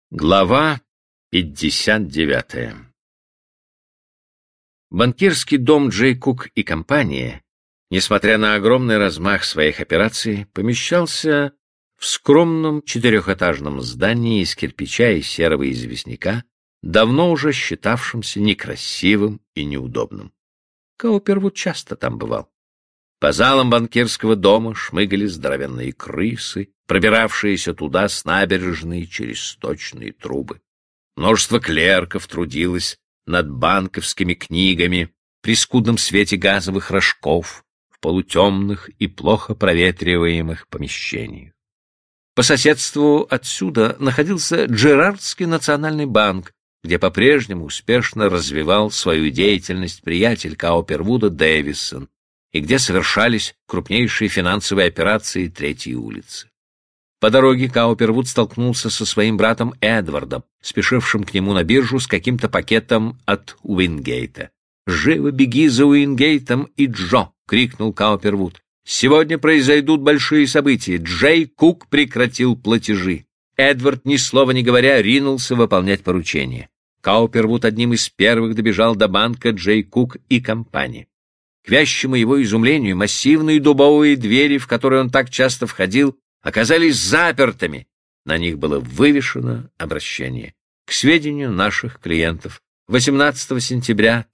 Глава 59. Банкирский дом Джей Кук и компания, несмотря на огромный размах своих операций, помещался в скромном четырехэтажном здании из кирпича и серого известняка, давно уже считавшемся некрасивым и неудобным. Каупервуд часто там бывал. По залам банкирского дома шмыгали здоровенные крысы, пробиравшиеся туда с набережной через сточные трубы. Множество клерков трудилось над банковскими книгами при скудном свете газовых рожков в полутемных и плохо проветриваемых помещениях. По соседству отсюда находился Джерардский национальный банк, где по-прежнему успешно развивал свою деятельность приятель Каупервуда Дэвисон, и где совершались крупнейшие финансовые операции Третьей улицы. По дороге Каупервуд столкнулся со своим братом Эдвардом, спешившим к нему на биржу с каким-то пакетом от Уингейта. «Живо беги за Уингейтом и Джо!» — крикнул Каупервуд. «Сегодня произойдут большие события. Джей Кук прекратил платежи». Эдвард, ни слова не говоря, ринулся выполнять поручение. Каупервуд одним из первых добежал до банка Джей Кук и компании. К вящему его изумлению, массивные дубовые двери, в которые он так часто входил, оказались запертыми. На них было вывешено обращение: к сведению наших клиентов, 18 сентября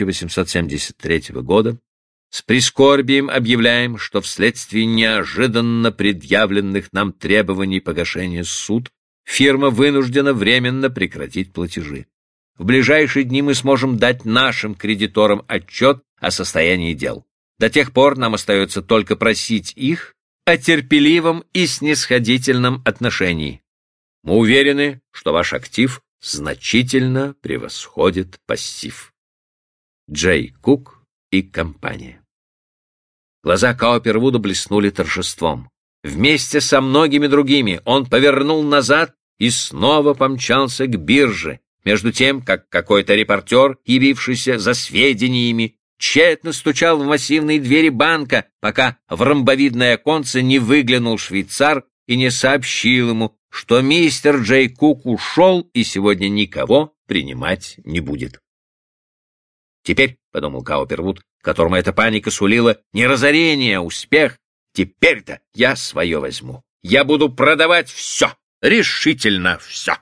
1873 года с прискорбием объявляем, что вследствие неожиданно предъявленных нам требований погашения суд фирма вынуждена временно прекратить платежи. В ближайшие дни мы сможем дать нашим кредиторам отчет о состоянии дел. До тех пор нам остается только просить их о терпеливом и снисходительном отношении. Мы уверены, что ваш актив значительно превосходит пассив. Джей Кук и компания. Глаза Каупервуда блеснули торжеством. Вместе со многими другими он повернул назад и снова помчался к бирже, между тем, как какой-то репортер, явившийся за сведениями, тщетно стучал в массивные двери банка, пока в ромбовидное оконце не выглянул швейцар и не сообщил ему, что мистер Джей Кук ушел и сегодня никого принимать не будет. «Теперь, — подумал Каупервуд, которому эта паника сулила не разорение, а успех, — теперь-то я свое возьму. Я буду продавать все, решительно все».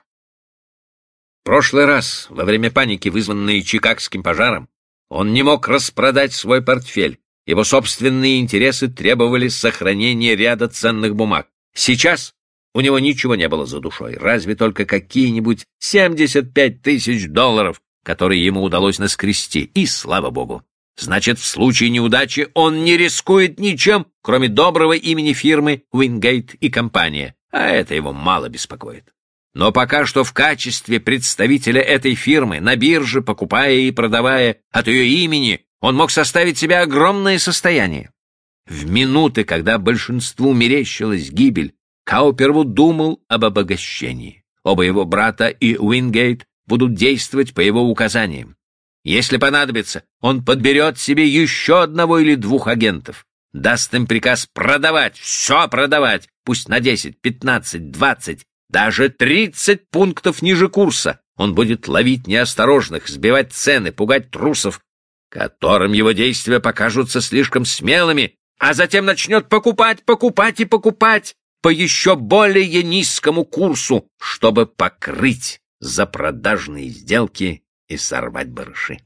В прошлый раз, во время паники, вызванной Чикагским пожаром, он не мог распродать свой портфель. Его собственные интересы требовали сохранения ряда ценных бумаг. Сейчас у него ничего не было за душой, разве только какие-нибудь 75 тысяч долларов, которые ему удалось наскрести, и слава богу. Значит, в случае неудачи он не рискует ничем, кроме доброго имени фирмы Уингейт и компания, а это его мало беспокоит. Но пока что в качестве представителя этой фирмы на бирже, покупая и продавая от ее имени, он мог составить себе огромное состояние. В минуты, когда большинству мерещилась гибель, Каупервуд думал об обогащении. Оба его брата и Уингейт будут действовать по его указаниям. Если понадобится, он подберет себе еще одного или двух агентов, даст им приказ продавать, все продавать, пусть на 10, 15, 20, даже 30 пунктов ниже курса. Он будет ловить неосторожных, сбивать цены, пугать трусов, которым его действия покажутся слишком смелыми, а затем начнет покупать, покупать и покупать по еще более низкому курсу, чтобы покрыть запродажные сделки и сорвать барыши.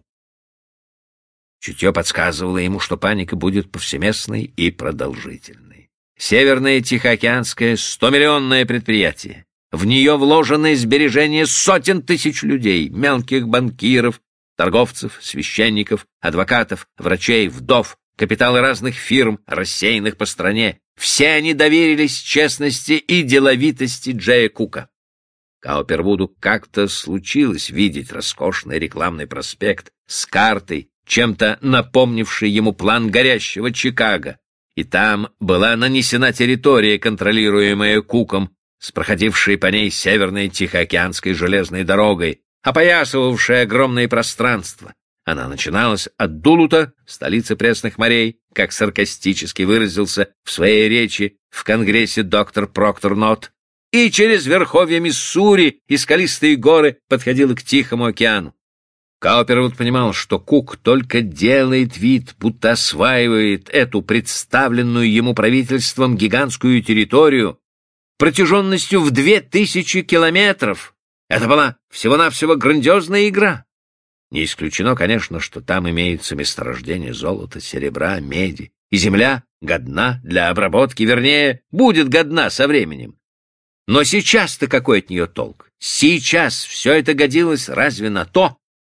Чутье подсказывало ему, что паника будет повсеместной и продолжительной. Северное Тихоокеанское 100-миллионное предприятие. В нее вложены сбережения сотен тысяч людей, мелких банкиров, торговцев, священников, адвокатов, врачей, вдов, капиталы разных фирм, рассеянных по стране. Все они доверились честности и деловитости Джея Кука. Каупервуду как-то случилось видеть роскошный рекламный проспект с картой, чем-то напомнивший ему план горящего Чикаго, и там была нанесена территория, контролируемая Куком, с проходившей по ней Северной Тихоокеанской железной дорогой, опоясывавшей огромные пространства. Она начиналась от Дулута, столицы пресных морей, как саркастически выразился в своей речи в Конгрессе доктор Проктор Нотт, и через верховья Миссури и скалистые горы подходила к Тихому океану. Каупервуд понимал, что Кук только делает вид, будто осваивает эту представленную ему правительством гигантскую территорию протяженностью в 2000 километров. Это была всего-навсего грандиозная игра. Не исключено, конечно, что там имеются месторождения золота, серебра, меди, и земля годна для обработки, вернее, будет годна со временем. Но сейчас-то какой от нее толк? Сейчас все это годилось разве на то,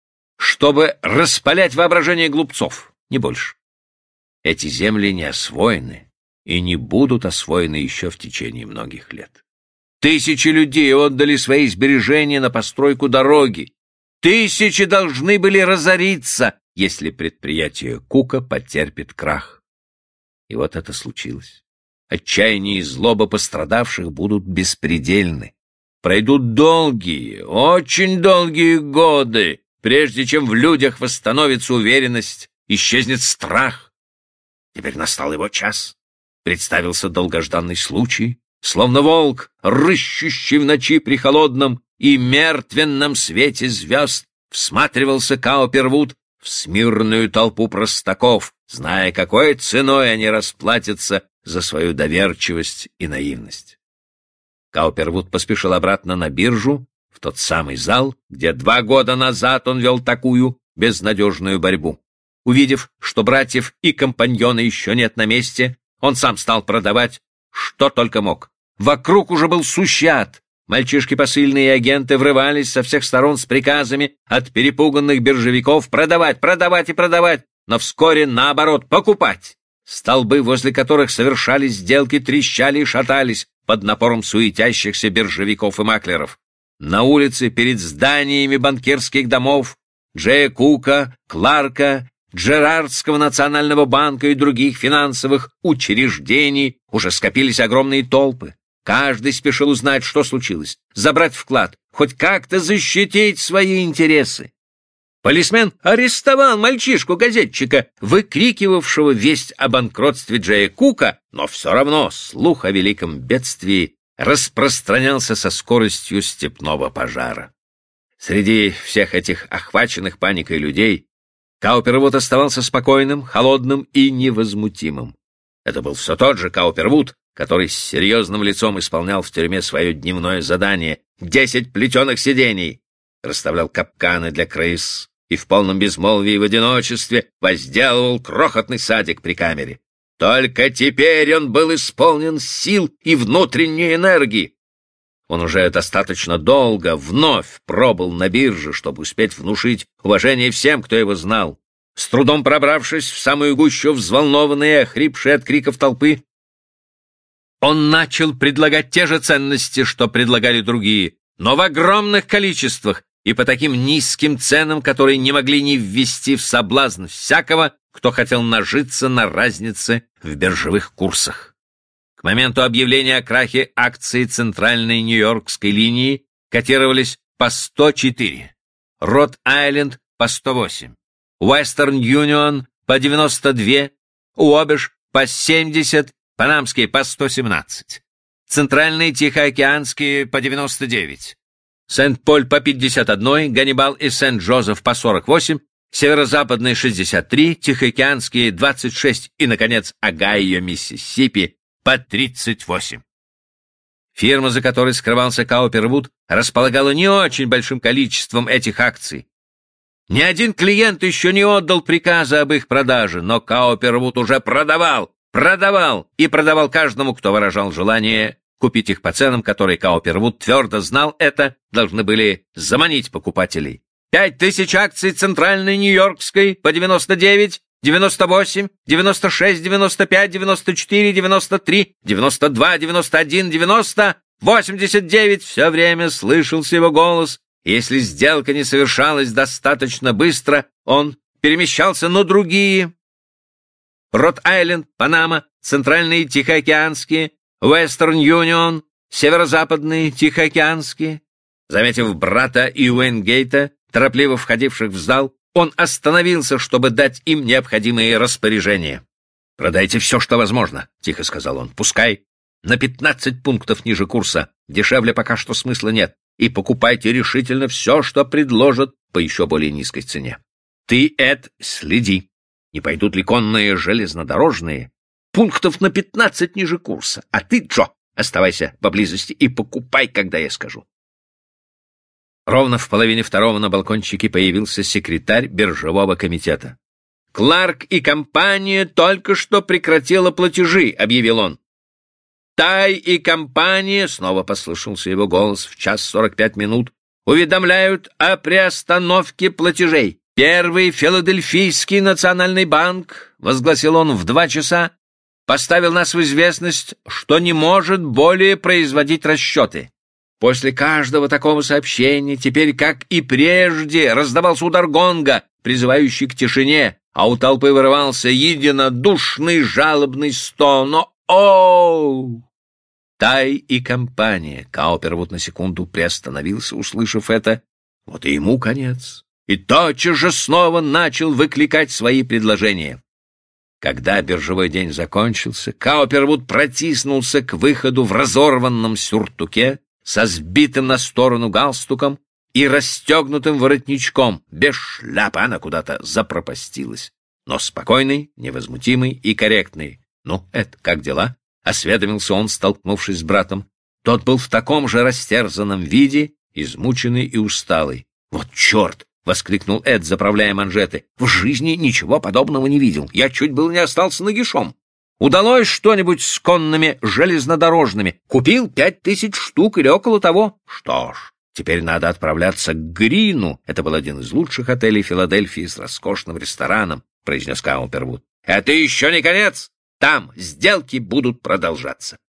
чтобы распалять воображение глупцов, не больше. Эти земли не освоены и не будут освоены еще в течение многих лет. Тысячи людей отдали свои сбережения на постройку дороги. Тысячи должны были разориться, если предприятие Кука потерпит крах. И вот это случилось. Отчаяние и злоба пострадавших будут беспредельны. Пройдут долгие, очень долгие годы, прежде чем в людях восстановится уверенность, исчезнет страх. Теперь настал его час. Представился долгожданный случай, словно волк, рыщущий в ночи при холодном и мертвенном свете звезд, всматривался Каупервуд в смирную толпу простаков, зная, какой ценой они расплатятся за свою доверчивость и наивность. Каупервуд поспешил обратно на биржу, в тот самый зал, где 2 года назад он вел такую безнадежную борьбу. Увидев, что братьев и компаньона еще нет на месте, он сам стал продавать, что только мог. Вокруг уже был сущий ад. Мальчишки посыльные и агенты врывались со всех сторон с приказами от перепуганных биржевиков продавать, продавать и продавать, но вскоре, наоборот, покупать. Столбы, возле которых совершались сделки, трещали и шатались под напором суетящихся биржевиков и маклеров. На улице перед зданиями банкирских домов Джея Кука, Кларка, Джерардского национального банка и других финансовых учреждений уже скопились огромные толпы. Каждый спешил узнать, что случилось, забрать вклад, хоть как-то защитить свои интересы. Полисмен арестовал мальчишку-газетчика, выкрикивавшего весть о банкротстве Джея Кука, но все равно слух о великом бедствии распространялся со скоростью степного пожара. Среди всех этих охваченных паникой людей Каупервуд оставался спокойным, холодным и невозмутимым. Это был все тот же Каупервуд, который с серьезным лицом исполнял в тюрьме свое дневное задание — 10 плетеных сидений, расставлял капканы для крыс и в полном безмолвии и в одиночестве возделывал крохотный садик при камере. Только теперь он был исполнен сил и внутренней энергии. Он уже достаточно долго вновь пробыл на бирже, чтобы успеть внушить уважение всем, кто его знал. С трудом пробравшись в самую гущу взволнованной и охрипшей от криков толпы, он начал предлагать те же ценности, что предлагали другие, но в огромных количествах и по таким низким ценам, которые не могли не ввести в соблазн всякого, кто хотел нажиться на разнице в биржевых курсах. К моменту объявления о крахе акции центральной нью-йоркской линии котировались по 104, Род-Айленд по 108, Western Union по 92, Уобеш по 70, Панамские по 117, Центральные Тихоокеанские по 99, Сент-Поль по 51, Ганнибал и Сент-Джозеф по 48, Северо-Западные 63, Тихоокеанские 26 и, наконец, Огайо, Миссисипи по 38. Фирма, за которой скрывался Каупервуд, располагала не очень большим количеством этих акций. Ни один клиент еще не отдал приказа об их продаже, но Каупервуд уже продавал и продавал каждому, кто выражал желание купить их по ценам, которые Каупервуд твердо знал должны были заманить покупателей. 5000 акций центральной нью-йоркской по 99, 98, 96, 95, 94, 93, 92, 91, 90, 89. Все время слышался его голос. Если сделка не совершалась достаточно быстро, он перемещался на другие. Род-Айленд, Панама, Центральные Тихоокеанские, Western Union, Северо-Западные Тихоокеанские. Заметив брата и Уэйнгейта, торопливо входивших в зал, он остановился, чтобы дать им необходимые распоряжения. «Продайте все, что возможно», — тихо сказал он. «Пускай на 15 пунктов ниже курса, Дешевле пока что смысла нет. И покупайте решительно все, что предложат по еще более низкой цене. Ты, Эд, следи, не пойдут ли конные железнодорожные пунктов на 15 ниже курса. А ты, Джо, оставайся поблизости и покупай, когда я скажу. Ровно в половине второго на балкончике появился секретарь биржевого комитета. «Кларк и компания только что прекратила платежи», — объявил он. «Тай и компания», — снова послышался его голос в 1:45, «уведомляют о приостановке платежей. Первый Филадельфийский национальный банк», — возгласил он в 2 часа, «поставил нас в известность, что не может более производить расчеты». После каждого такого сообщения теперь, как и прежде, раздавался удар гонга, призывающий к тишине, а у толпы вырывался единодушный жалобный стон. «О!» Тай и компания. Каупервуд на секунду приостановился, услышав это. Вот и ему конец. И тотчас же снова начал выкликать свои предложения. Когда биржевой день закончился, Каупервуд протиснулся к выходу в разорванном сюртуке со сбитым на сторону галстуком и расстегнутым воротничком. Без шляпы она куда-то запропастилась. Но спокойный, невозмутимый и корректный. «Ну, Эд, как дела?» — осведомился он, столкнувшись с братом. Тот был в таком же растерзанном виде, измученный и усталый. «Вот черт!» — воскликнул Эд, заправляя манжеты. «В жизни ничего подобного не видел. Я чуть было не остался нагишом. Удалось что-нибудь с конными железнодорожными? Купил 5000 штук или около того. Что ж, теперь надо отправляться к Грину. Это был один из лучших отелей Филадельфии с роскошным рестораном», — произнес Каупервуд. «Это еще не конец. Там сделки будут продолжаться».